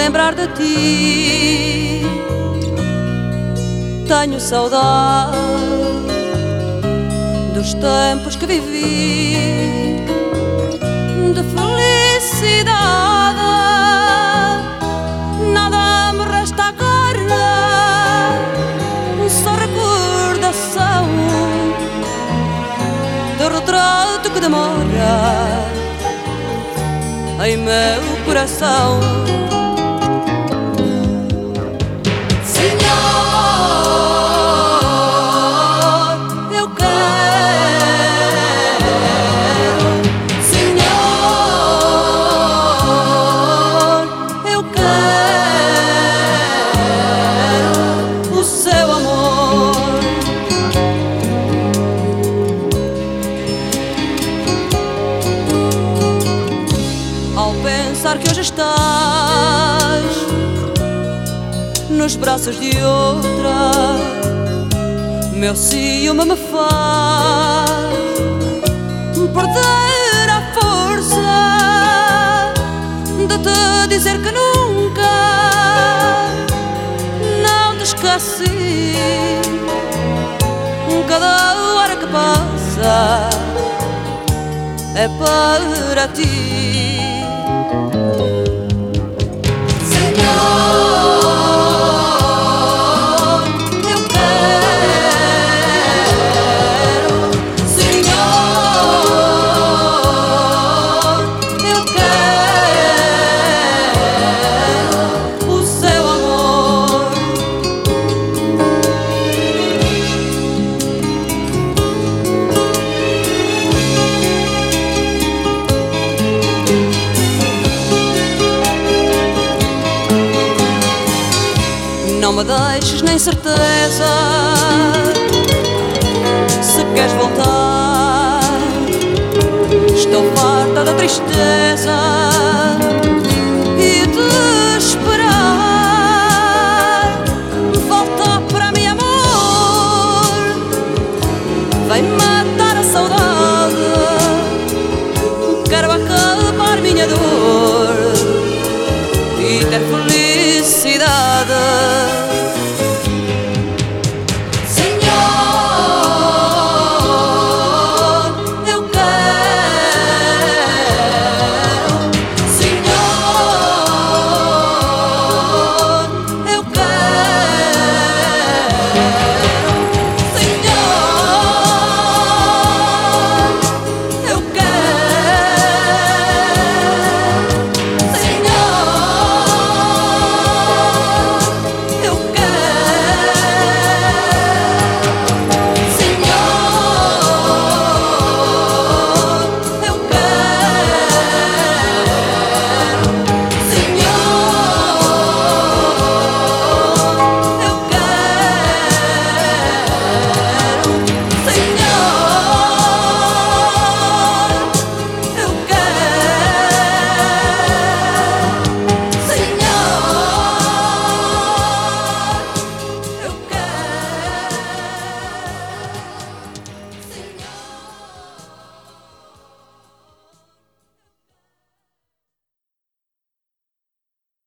lembrar de ti. Tenho saudade dos tempos que vivi, de felicidade. Nada me resta agora, só recordação do retrato que demora em meu coração. Ao pensar que hoje estás nos braços de outra, meu ciúme me faz perder a força de te dizer que nunca não te esqueci. Cada hora que passa é para ti. Não me deixes nem certeza se queres voltar. Estou farta da tristeza